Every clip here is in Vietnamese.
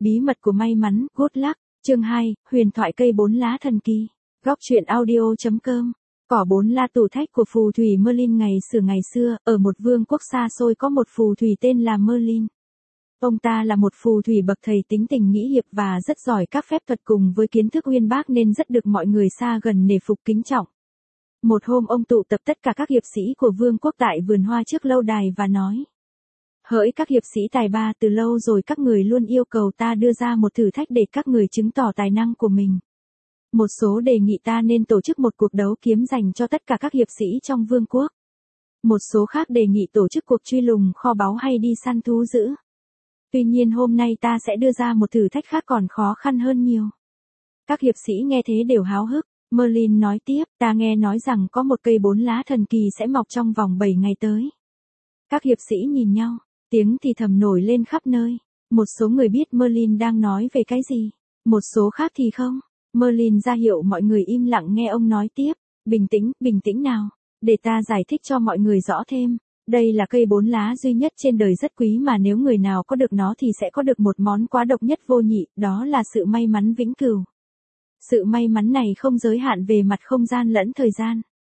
Bí mật của may mắn, good luck. Chương 2, huyền thoại cây 4 lá thần kỳ. Góc truyện audio.com. Cỏ 4 la tù thách của phù thủy Merlin. Ngày xưa, ở một vương quốc xa xôi có một phù thủy tên là Merlin. Ông ta là một phù thủy bậc thầy tính tình nghĩ hiệp và rất giỏi các phép thuật cùng với kiến thức uyên bác nên rất được mọi người xa gần nể phục kính trọng. Một hôm ông tụ tập tất cả các hiệp sĩ của vương quốc tại vườn hoa trước lâu đài và nói: Hỡi các hiệp sĩ tài ba, từ lâu rồi các người luôn yêu cầu ta đưa ra một thử thách để các người chứng tỏ tài năng của mình. Một số đề nghị ta nên tổ chức một cuộc đấu kiếm dành cho tất cả các hiệp sĩ trong vương quốc. Một số khác đề nghị tổ chức cuộc truy lùng kho báu hay đi săn thú dữ. Tuy nhiên hôm nay ta sẽ đưa ra một thử thách khác còn khó khăn hơn nhiều. Các hiệp sĩ nghe thế đều háo hức. Merlin nói tiếp, ta nghe nói rằng có một cây 4 lá thần kỳ sẽ mọc trong vòng 7 ngày tới. Các hiệp sĩ nhìn nhau, tiếng thì thầm nổi lên khắp nơi. Một số người biết Merlin đang nói về cái gì, một số khác thì không. Merlin ra hiệu mọi người im lặng nghe ông nói tiếp. Bình tĩnh nào, để ta giải thích cho mọi người rõ thêm. Đây là cây 4 lá duy nhất trên đời rất quý mà nếu người nào có được nó thì sẽ có được một món quà độc nhất vô nhị, đó là sự may mắn vĩnh cửu. Sự may mắn này không giới hạn về mặt không gian lẫn thời gian.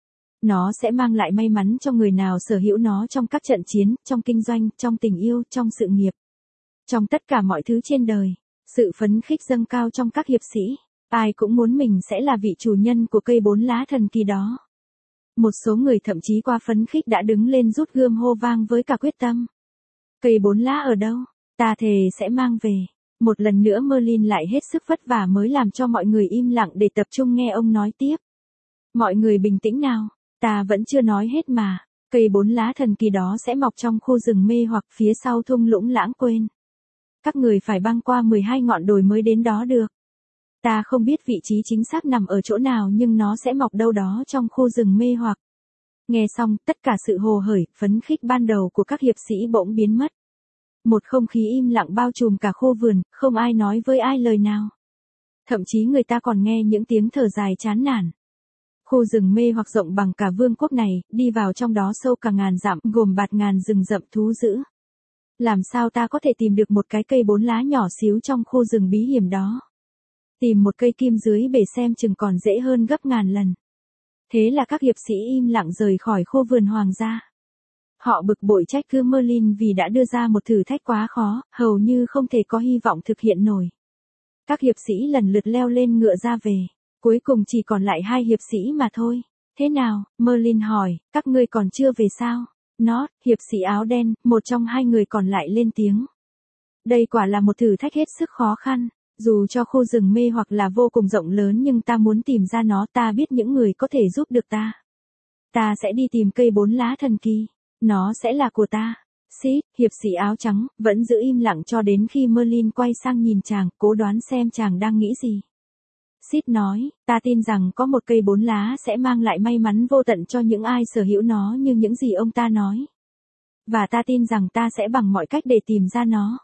Nó sẽ mang lại may mắn cho người nào sở hữu nó trong các trận chiến, trong kinh doanh, trong tình yêu, trong sự nghiệp. Trong tất cả mọi thứ trên đời, sự phấn khích dâng cao trong các hiệp sĩ. Ai cũng muốn mình sẽ là vị chủ nhân của cây 4 lá thần kỳ đó. Một số người thậm chí qua phấn khích đã đứng lên rút gươm hô vang với cả quyết tâm. Cây 4 lá ở đâu? Ta thề sẽ mang về. Một lần nữa Merlin lại hết sức vất vả mới làm cho mọi người im lặng để tập trung nghe ông nói tiếp. Mọi người bình tĩnh nào, ta vẫn chưa nói hết mà. Cây 4 lá thần kỳ đó sẽ mọc trong khu rừng mê hoặc phía sau thung lũng lãng quên. Các người phải băng qua 12 ngọn đồi mới đến đó được. Ta không biết vị trí chính xác nằm ở chỗ nào nhưng nó sẽ mọc đâu đó trong khu rừng mê hoặc. Nghe xong, tất cả sự hồ hởi, phấn khích ban đầu của các hiệp sĩ bỗng biến mất. Một không khí im lặng bao trùm cả khu vườn, không ai nói với ai lời nào. Thậm chí người ta còn nghe những tiếng thở dài chán nản. Khu rừng mê hoặc rộng bằng cả vương quốc này, đi vào trong đó sâu cả ngàn dặm, gồm bạt ngàn rừng rậm thú dữ. Làm sao ta có thể tìm được một cái cây 4 lá nhỏ xíu trong khu rừng bí hiểm đó? Tìm một cây kim dưới bể xem chừng còn dễ hơn gấp ngàn lần. Thế là các hiệp sĩ im lặng rời khỏi khu vườn hoàng gia. Họ bực bội trách cứ Merlin vì đã đưa ra một thử thách quá khó, hầu như không thể có hy vọng thực hiện nổi. Các hiệp sĩ lần lượt leo lên ngựa ra về. Cuối cùng chỉ còn lại 2 hiệp sĩ mà thôi. Thế nào? Merlin hỏi, các ngươi còn chưa về sao? Nó, hiệp sĩ áo đen, một trong 2 người còn lại lên tiếng. Đây quả là một thử thách hết sức khó khăn. Dù cho khu rừng mê hoặc là vô cùng rộng lớn nhưng ta muốn tìm ra nó, ta biết những người có thể giúp được ta. Ta sẽ đi tìm cây 4 lá thần kỳ. Nó sẽ là của ta. Sid, hiệp sĩ áo trắng, vẫn giữ im lặng cho đến khi Merlin quay sang nhìn chàng, cố đoán xem chàng đang nghĩ gì. Sid nói, ta tin rằng có một cây 4 lá sẽ mang lại may mắn vô tận cho những ai sở hữu nó như những gì ông ta nói. Và ta tin rằng ta sẽ bằng mọi cách để tìm ra nó.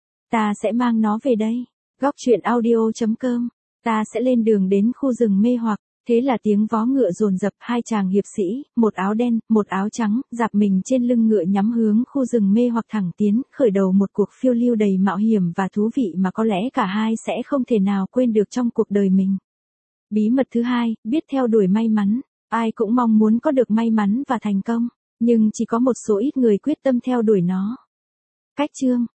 Ta sẽ mang nó về đây. Góc truyện audio.com. Ta sẽ lên đường đến khu rừng mê hoặc. Thế là tiếng vó ngựa dồn dập, 2 chàng hiệp sĩ, một áo đen, một áo trắng, dạp mình trên lưng ngựa nhắm hướng khu rừng mê hoặc thẳng tiến, khởi đầu một cuộc phiêu lưu đầy mạo hiểm và thú vị mà có lẽ cả hai sẽ không thể nào quên được trong cuộc đời mình. Bí mật thứ 2, biết theo đuổi may mắn. Ai cũng mong muốn có được may mắn và thành công, nhưng chỉ có một số ít người quyết tâm theo đuổi nó. Cách chương